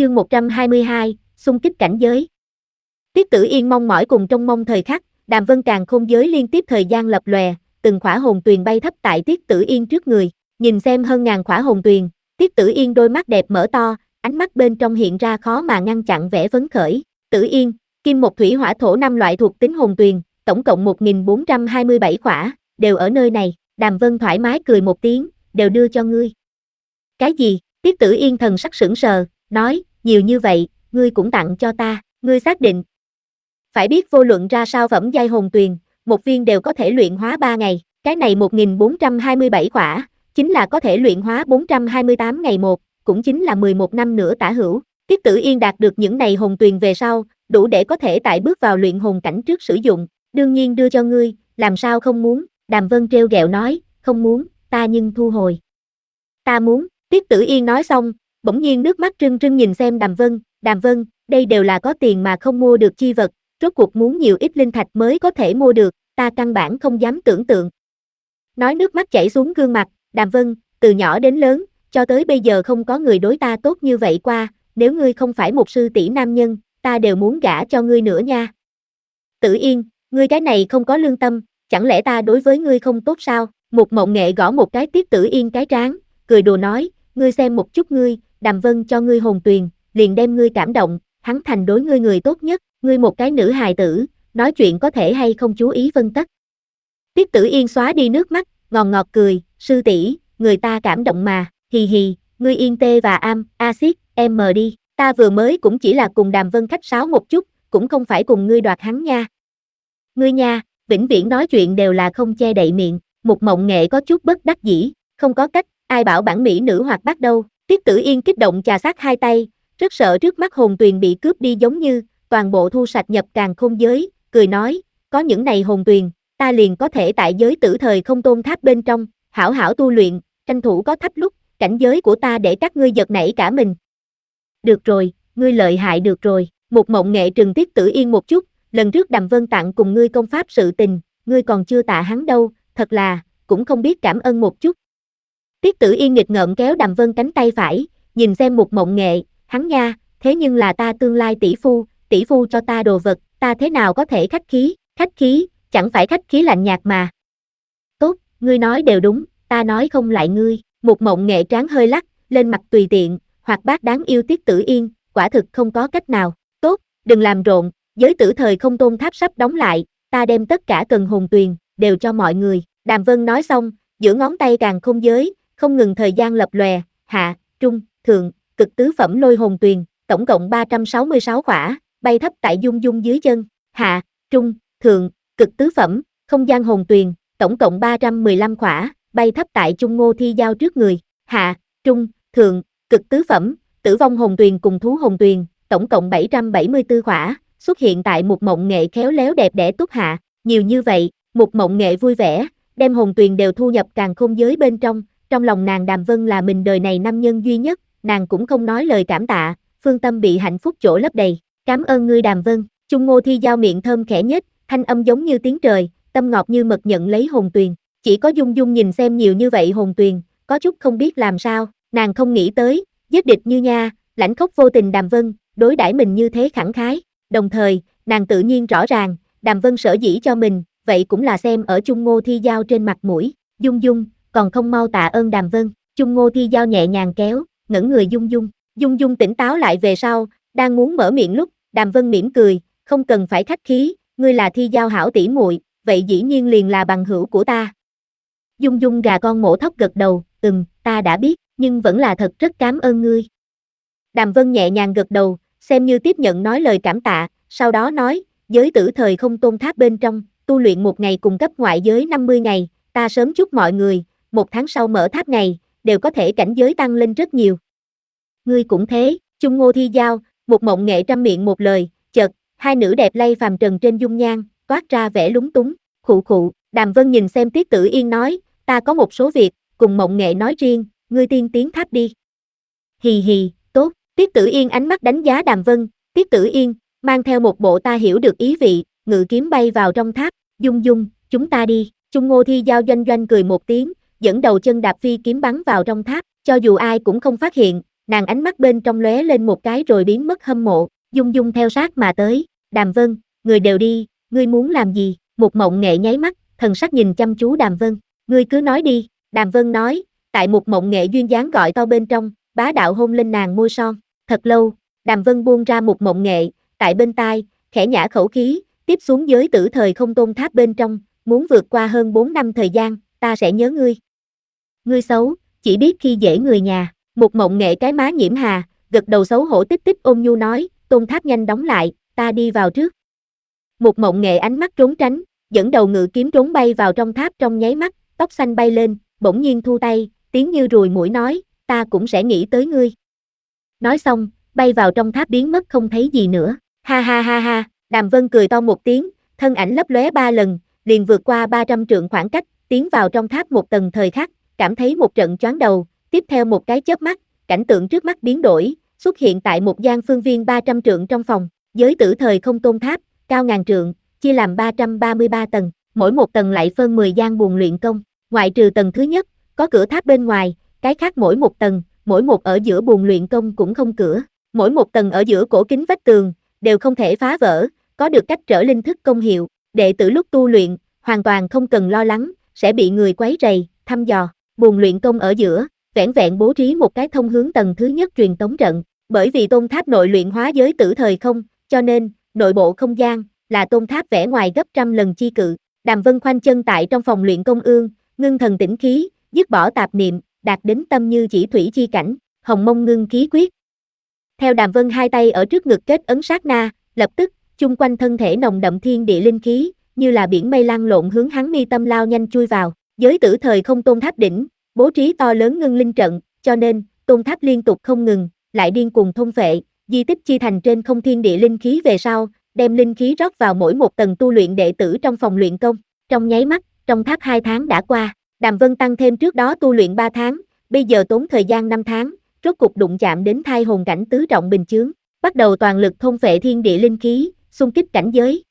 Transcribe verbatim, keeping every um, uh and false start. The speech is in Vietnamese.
Chương một trăm hai mươi hai, xung kích cảnh giới. Tiết Tử Yên mong mỏi cùng trông mong thời khắc, Đàm Vân Càn Khôn giới liên tiếp thời gian lập lòe, từng khỏa hồn tuyền bay thấp tại Tiết Tử Yên trước người, nhìn xem hơn ngàn khỏa hồn tuyền, Tiết Tử Yên đôi mắt đẹp mở to, ánh mắt bên trong hiện ra khó mà ngăn chặn vẻ phấn khởi. Tử Yên, kim một thủy hỏa thổ năm loại thuộc tính hồn tuyền, tổng cộng một nghìn bốn trăm hai mươi bảy khỏa, đều ở nơi này. Đàm Vân thoải mái cười một tiếng, đều đưa cho ngươi. Cái gì? Tiết Tử Yên thần sắc sững sờ, nói, nhiều như vậy, ngươi cũng tặng cho ta, ngươi xác định. Phải biết vô luận ra sao phẩm giai hồn tuyền, một viên đều có thể luyện hóa ba ngày, cái này một nghìn bốn trăm hai mươi bảy khỏa, chính là có thể luyện hóa bốn trăm hai mươi tám ngày một, cũng chính là mười một năm nữa tả hữu. Tiết Tử Yên đạt được những này hồn tuyền về sau, đủ để có thể tại bước vào luyện hồn cảnh trước sử dụng, đương nhiên đưa cho ngươi, làm sao không muốn? Đàm Vân trêu ghẹo nói, không muốn, ta nhưng thu hồi. Ta muốn. Tiết Tử Yên nói xong, bỗng nhiên nước mắt trưng trưng nhìn xem Đàm Vân, Đàm Vân, đây đều là có tiền mà không mua được chi vật, rốt cuộc muốn nhiều ít linh thạch mới có thể mua được, ta căn bản không dám tưởng tượng. Nói nước mắt chảy xuống gương mặt, Đàm Vân, từ nhỏ đến lớn, cho tới bây giờ không có người đối ta tốt như vậy qua, nếu ngươi không phải một sư tỷ nam nhân, ta đều muốn gả cho ngươi nữa nha. Tử Yên, ngươi cái này không có lương tâm, chẳng lẽ ta đối với ngươi không tốt sao? Một Mộng Nghệ gõ một cái Tiết Tử Yên cái trán, cười đùa nói, ngươi xem một chút ngươi, Đàm Vân cho ngươi hồn tuyền, liền đem ngươi cảm động, hắn thành đối ngươi người tốt nhất, ngươi một cái nữ hài tử, nói chuyện có thể hay không chú ý phân tất. Tiết Tử Yên xóa đi nước mắt, ngọt ngọt cười, sư tỷ, người ta cảm động mà, hì hì, ngươi yên tê và am, axit, em mờ đi, ta vừa mới cũng chỉ là cùng Đàm Vân khách sáo một chút, cũng không phải cùng ngươi đoạt hắn nha. Ngươi nha, vĩnh viễn nói chuyện đều là không che đậy miệng, Một Mộng Nghệ có chút bất đắc dĩ, không có cách, ai bảo bản mỹ nữ hoạt bát đâu. Tiết Tử Yên kích động chà sát hai tay, rất sợ trước mắt hồn tuyền bị cướp đi giống như, toàn bộ thu sạch nhập càn khôn giới, cười nói, có những này hồn tuyền, ta liền có thể tại giới tử thời không tôn tháp bên trong, hảo hảo tu luyện, tranh thủ có thấp lúc, cảnh giới của ta để các ngươi giật nảy cả mình. Được rồi, ngươi lợi hại được rồi, Một Mộng Nghệ trừng Tiết Tử Yên một chút, lần trước Đàm Vân tặng cùng ngươi công pháp sự tình, ngươi còn chưa tạ hắn đâu, thật là, cũng không biết cảm ơn một chút. Tiết Tử Yên nghịch ngợm kéo Đàm Vân cánh tay phải, nhìn xem Một Mộng Nghệ, hắn nha, thế nhưng là ta tương lai tỷ phu, tỷ phu cho ta đồ vật, ta thế nào có thể khách khí, khách khí, chẳng phải khách khí lạnh nhạt mà. Tốt, ngươi nói đều đúng, ta nói không lại ngươi. Một Mộng Nghệ trán hơi lắc, lên mặt tùy tiện, hoạt bát đáng yêu Tiết Tử Yên, quả thực không có cách nào. Tốt, đừng làm rộn, giới tử thời không tôn tháp sắp đóng lại, ta đem tất cả cần hồn tuyền, đều cho mọi người. Đàm Vân nói xong, giữa ngón tay càng không giới, không ngừng thời gian lập lòe, hạ, trung, thượng, cực tứ phẩm lôi hồn tuyền, tổng cộng ba trăm sáu mươi sáu khỏa, bay thấp tại Dung Dung dưới chân, hạ, trung, thượng, cực tứ phẩm, không gian hồn tuyền, tổng cộng ba trăm mười lăm khỏa, bay thấp tại Chung Ngô Thi Giao trước người, hạ, trung, thượng, cực tứ phẩm, tử vong hồn tuyền cùng thú hồn tuyền, tổng cộng bảy trăm bảy mươi tư khỏa, xuất hiện tại Một Mộng Nghệ khéo léo đẹp đẽ túc hạ, nhiều như vậy, Một Mộng Nghệ vui vẻ, đem hồn tuyền đều thu nhập càn khôn giới bên trong, trong lòng nàng Đàm Vân là mình đời này nam nhân duy nhất, nàng cũng không nói lời cảm tạ, phương tâm bị hạnh phúc chỗ lấp đầy, cảm ơn ngươi Đàm Vân. Chung Ngô Thi Giao miệng thơm khẽ nhếch, thanh âm giống như tiếng trời, tâm ngọt như mật nhận lấy hồn tuyền, chỉ có Dung Dung nhìn xem nhiều như vậy hồn tuyền, có chút không biết làm sao, nàng không nghĩ tới, giết địch như nha, lãnh khốc vô tình Đàm Vân, đối đãi mình như thế khẳng khái, đồng thời, nàng tự nhiên rõ ràng, Đàm Vân sở dĩ cho mình, vậy cũng là xem ở Chung Ngô Thi Giao trên mặt mũi, Dung Dung, còn không mau tạ ơn Đàm Vân. Chung Ngô Thi Giao nhẹ nhàng kéo, ngẩng người Dung Dung, Dung Dung tỉnh táo lại về sau, đang muốn mở miệng lúc, Đàm Vân mỉm cười, không cần phải khách khí, ngươi là Thi Giao hảo tỷ muội, vậy dĩ nhiên liền là bằng hữu của ta. Dung Dung gà con mổ thóc gật đầu, ừm, ta đã biết, nhưng vẫn là thật rất cảm ơn ngươi. Đàm Vân nhẹ nhàng gật đầu, xem như tiếp nhận nói lời cảm tạ, sau đó nói, giới tử thời không tôn tháp bên trong, tu luyện một ngày cùng cấp ngoại giới năm mươi ngày, ta sớm chúc mọi người, một tháng sau mở tháp ngày, đều có thể cảnh giới tăng lên rất nhiều. Ngươi cũng thế, Chung Ngô Thi Giao, Một Mộng Nghệ trăm miệng một lời, chợt, hai nữ đẹp lay phàm trần trên dung nhan, toát ra vẻ lúng túng, khụ khụ, Đàm Vân nhìn xem Tiết Tử Yên nói, ta có một số việc, cùng Mộng Nghệ nói riêng, ngươi tiên tiến tháp đi. Hì hì, tốt, Tiết Tử Yên ánh mắt đánh giá Đàm Vân, Tiết Tử Yên, mang theo một bộ ta hiểu được ý vị, ngự kiếm bay vào trong tháp, Dung Dung, chúng ta đi. Chung Ngô Thi Giao doanh doanh cười một tiếng, dẫn đầu chân đạp phi kiếm bắn vào trong tháp, cho dù ai cũng không phát hiện, nàng ánh mắt bên trong lóe lên một cái rồi biến mất hâm mộ, Dung Dung theo sát mà tới, Đàm Vân, người đều đi, ngươi muốn làm gì? Một Mộng Nghệ nháy mắt, thần sắc nhìn chăm chú Đàm Vân, ngươi cứ nói đi, Đàm Vân nói, tại Một Mộng Nghệ duyên dáng gọi to bên trong, bá đạo hôn lên nàng môi son, thật lâu, Đàm Vân buông ra Một Mộng Nghệ, tại bên tai, khẽ nhả khẩu khí, tiếp xuống giới tử thời không tôn tháp bên trong, muốn vượt qua hơn bốn năm thời gian, ta sẽ nhớ ngươi. Ngươi xấu, chỉ biết khi dễ người nhà, Một Mộng Nghệ cái má nhiễm hà, gật đầu xấu hổ tích tích ôm nhu nói, tôn tháp nhanh đóng lại, ta đi vào trước. Một Mộng Nghệ ánh mắt trốn tránh, dẫn đầu ngự kiếm trốn bay vào trong tháp trong nháy mắt, tóc xanh bay lên, bỗng nhiên thu tay, tiếng như ruồi muỗi nói, ta cũng sẽ nghĩ tới ngươi. Nói xong, bay vào trong tháp biến mất không thấy gì nữa, ha ha ha ha, Đàm Vân cười to một tiếng, thân ảnh lấp lóe ba lần, liền vượt qua ba trăm trượng khoảng cách, tiến vào trong tháp một tầng thời khắc, cảm thấy một trận choáng đầu, tiếp theo một cái chớp mắt, cảnh tượng trước mắt biến đổi, xuất hiện tại một gian phương viên ba trăm trượng trong phòng, giới tử thời không tôn tháp, cao ngàn trượng, chia làm ba trăm ba mươi ba tầng, mỗi một tầng lại phân mười gian buồng luyện công, ngoại trừ tầng thứ nhất, có cửa tháp bên ngoài, cái khác mỗi một tầng, mỗi một ở giữa buồng luyện công cũng không cửa, mỗi một tầng ở giữa cổ kính vách tường, đều không thể phá vỡ, có được cách trở linh thức công hiệu, đệ tử lúc tu luyện, hoàn toàn không cần lo lắng, sẽ bị người quấy rầy, thăm dò, buồng luyện công ở giữa, vẻn vẹn bố trí một cái thông hướng tầng thứ nhất truyền tống trận, bởi vì tôn tháp nội luyện hóa giới tử thời không, cho nên, nội bộ không gian, là tôn tháp vẽ ngoài gấp trăm lần chi cự, Đàm Vân khoanh chân tại trong phòng luyện công ương, ngưng thần tĩnh khí, dứt bỏ tạp niệm, đạt đến tâm như chỉ thủy chi cảnh, hồng mông ngưng khí quyết. Theo Đàm Vân hai tay ở trước ngực kết ấn sát na, lập tức, chung quanh thân thể nồng đậm thiên địa linh khí, như là biển mây lăn lộn hướng hắn mi tâm lao nhanh chui vào, giới tử thời không tôn tháp đỉnh, bố trí to lớn ngưng linh trận, cho nên, tôn tháp liên tục không ngừng, lại điên cuồng thôn phệ, di tích chi thành trên không thiên địa linh khí về sau, đem linh khí rót vào mỗi một tầng tu luyện đệ tử trong phòng luyện công, trong nháy mắt, trong tháp hai tháng đã qua, Đàm Vân tăng thêm trước đó tu luyện ba tháng, bây giờ tốn thời gian năm tháng, rốt cục đụng chạm đến thai hồn cảnh tứ trọng bình chướng, bắt đầu toàn lực thôn phệ thiên địa linh khí, xung kích cảnh giới,